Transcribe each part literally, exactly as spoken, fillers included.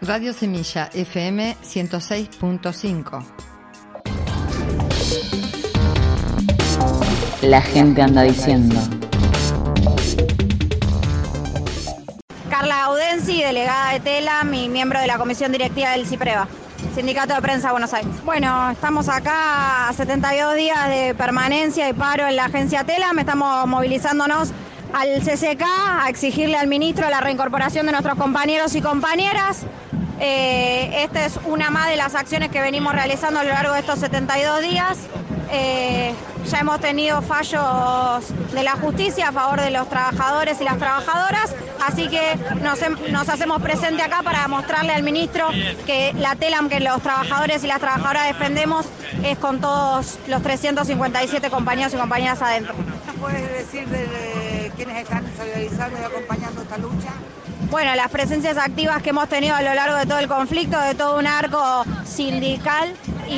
Radio Semilla F M ciento seis punto cinco. La gente anda diciendo. Carla Audensi, delegada de TELAM y miembro de la comisión directiva del CIPREVA, Sindicato de Prensa de Buenos Aires. Bueno, estamos acá a setenta y dos días de permanencia y paro en la agencia TELAM. Estamos movilizándonos al C C K a exigirle al ministro la reincorporación de nuestros compañeros y compañeras. Eh, esta es una más de las acciones que venimos realizando a lo largo de estos setenta y dos días. Eh, ya hemos tenido fallos de la justicia a favor de los trabajadores y las trabajadoras, así que nos, nos hacemos presente acá para mostrarle al ministro que la TELAM que los trabajadores y las trabajadoras defendemos es con todos los trescientos cincuenta y siete compañeros y compañeras adentro. ¿Nos puedes decir de, de quiénes están solidarizando y acompañando esta lucha? Bueno, las presencias activas que hemos tenido a lo largo de todo el conflicto, de todo un arco sindical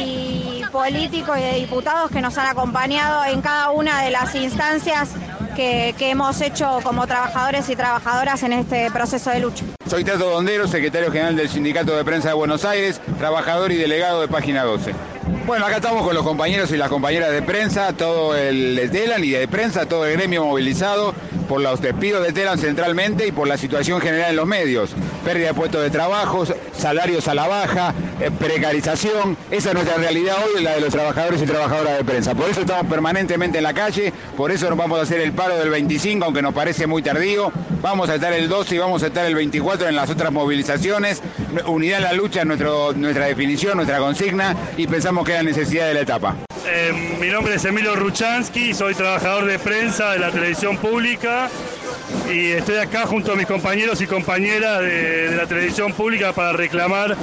y político y de diputados que nos han acompañado en cada una de las instancias que, que hemos hecho como trabajadores y trabajadoras en este proceso de lucha. Soy Tato Dondero, secretario general del Sindicato de Prensa de Buenos Aires, trabajador y delegado de Página doce. Bueno, acá estamos con los compañeros y las compañeras de prensa, todo el de TELAM y de prensa, todo el gremio movilizado por los despidos de TELAM centralmente y por la situación general en los medios. Pérdida de puestos de trabajo, salarios a la baja, eh, precarización. Esa es nuestra realidad hoy, la de los trabajadores y trabajadoras de prensa. Por eso estamos permanentemente en la calle, por eso nos vamos a hacer el paro del veinticinco, aunque nos parece muy tardío. Vamos a estar el doce y vamos a estar el veinticuatro en las otras movilizaciones. Unidad en la lucha es nuestro, nuestra definición, nuestra consigna, y pensamos que es la necesidad de la etapa. Eh, mi nombre es Emilio Ruchansky, soy trabajador de prensa de la televisión pública y estoy acá junto a mis compañeros y compañeras de, de la televisión pública para reclamar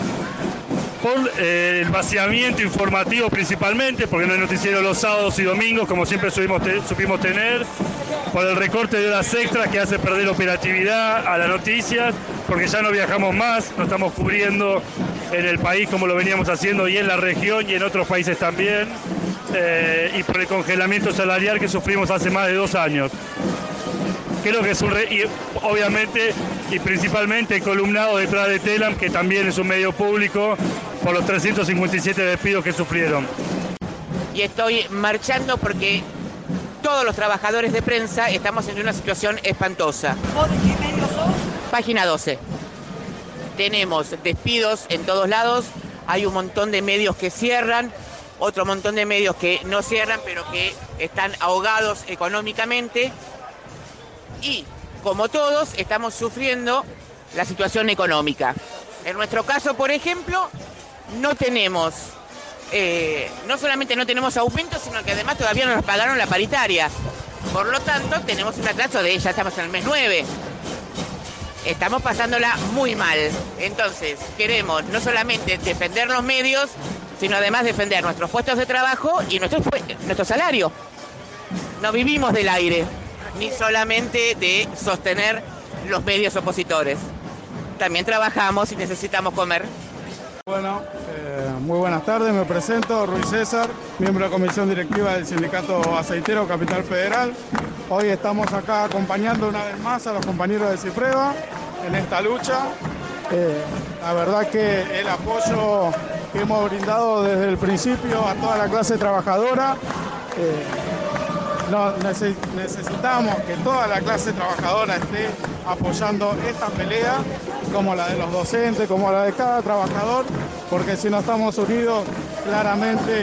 por eh, el vaciamiento informativo principalmente, porque no hay noticiero los sábados y domingos como siempre supimos, te, supimos tener, por el recorte de horas extras que hace perder operatividad a las noticias, porque ya no viajamos más, no estamos cubriendo en el país como lo veníamos haciendo y en la región y en otros países también, eh, y por el congelamiento salarial que sufrimos hace más de dos años. Creo que es un, re y obviamente y principalmente columnado detrás de TELAM, que también es un medio público, por los trescientos cincuenta y siete despidos que sufrieron. Y estoy marchando porque todos los trabajadores de prensa estamos en una situación espantosa. ¿Vos de qué medio sos? Página doce. Tenemos despidos en todos lados, hay un montón de medios que cierran, otro montón de medios que no cierran, pero que están ahogados económicamente. Y, como todos, estamos sufriendo la situación económica. En nuestro caso, por ejemplo, no tenemos, eh, no solamente no tenemos aumento, sino que además todavía no nos pagaron la paritaria. Por lo tanto, tenemos un atraso de, ya estamos en el mes nueve. Estamos pasándola muy mal. Entonces, queremos no solamente defender los medios, sino además defender nuestros puestos de trabajo y nuestro, nuestro salario. No vivimos del aire, ni solamente de sostener los medios opositores. También trabajamos y necesitamos comer. Bueno, eh, muy buenas tardes, me presento, Ruiz César, miembro de la comisión directiva del Sindicato Aceitero Capital Federal. Hoy estamos acá acompañando una vez más a los compañeros de CIPREVA en esta lucha. Eh, la verdad que el apoyo que hemos brindado desde el principio a toda la clase trabajadora, eh, No, necesitamos que toda la clase trabajadora esté apoyando esta pelea, como la de los docentes, como la de cada trabajador, porque si no estamos unidos, claramente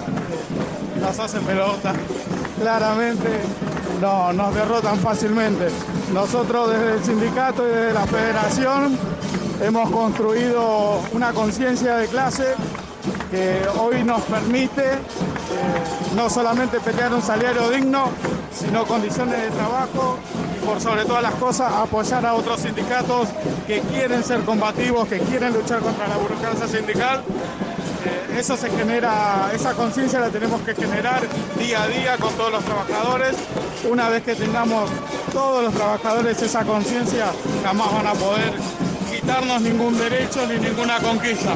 eh, nos hacen pelota, claramente no, nos derrotan fácilmente. Nosotros desde el sindicato y desde la federación hemos construido una conciencia de clase que hoy nos permite eh, no solamente pelear un salario digno, sino condiciones de trabajo y por sobre todas las cosas apoyar a otros sindicatos que quieren ser combativos, que quieren luchar contra la burocracia sindical. Eh, eso se genera, esa conciencia la tenemos que generar día a día con todos los trabajadores. Una vez que tengamos todos los trabajadores esa conciencia, jamás van a poder quitarnos ningún derecho ni ninguna conquista.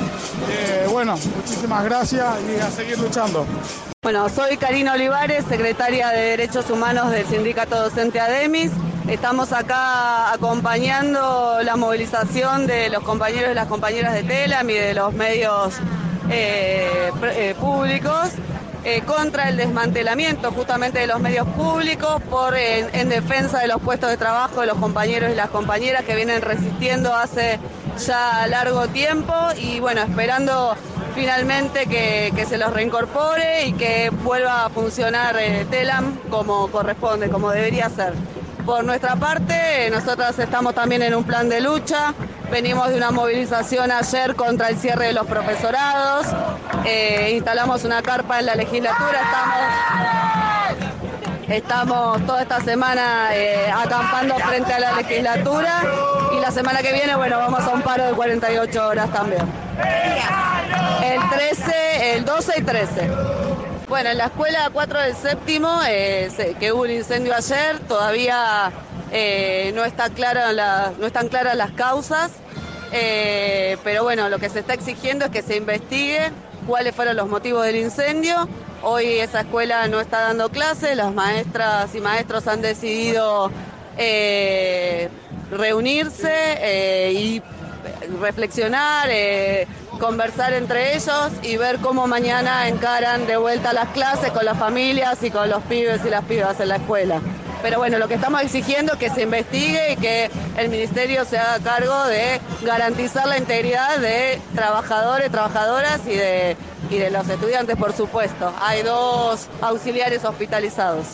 Eh, bueno, muchísimas gracias y a seguir luchando. Bueno, soy Karina Olivares, secretaria de Derechos Humanos del Sindicato Docente ADEMIS. Estamos acá acompañando la movilización de los compañeros y las compañeras de TELAM y de los medios eh, eh, públicos eh, contra el desmantelamiento justamente de los medios públicos por en, en defensa de los puestos de trabajo de los compañeros y las compañeras que vienen resistiendo hace ya largo tiempo y bueno, esperando finalmente que, que se los reincorpore y que vuelva a funcionar eh, TELAM como corresponde, como debería ser. Por nuestra parte, nosotras estamos también en un plan de lucha, venimos de una movilización ayer contra el cierre de los profesorados, eh, instalamos una carpa en la legislatura, estamos, estamos toda esta semana eh, acampando frente a la legislatura y la semana que viene, bueno, vamos a un paro de cuarenta y ocho horas también. El trece, el doce y trece. Bueno, en la escuela cuatro del séptimo, eh, se, que hubo un incendio ayer, todavía eh, no, está clara la, no están claras las causas, eh, pero bueno, lo que se está exigiendo es que se investigue cuáles fueron los motivos del incendio. Hoy esa escuela no está dando clases, las maestras y maestros han decidido eh, reunirse eh, y reflexionar, eh, conversar entre ellos y ver cómo mañana encaran de vuelta las clases con las familias y con los pibes y las pibas en la escuela. Pero bueno, lo que estamos exigiendo es que se investigue y que el ministerio se haga cargo de garantizar la integridad de trabajadores, trabajadoras y de, y de los estudiantes, por supuesto. Hay dos auxiliares hospitalizados.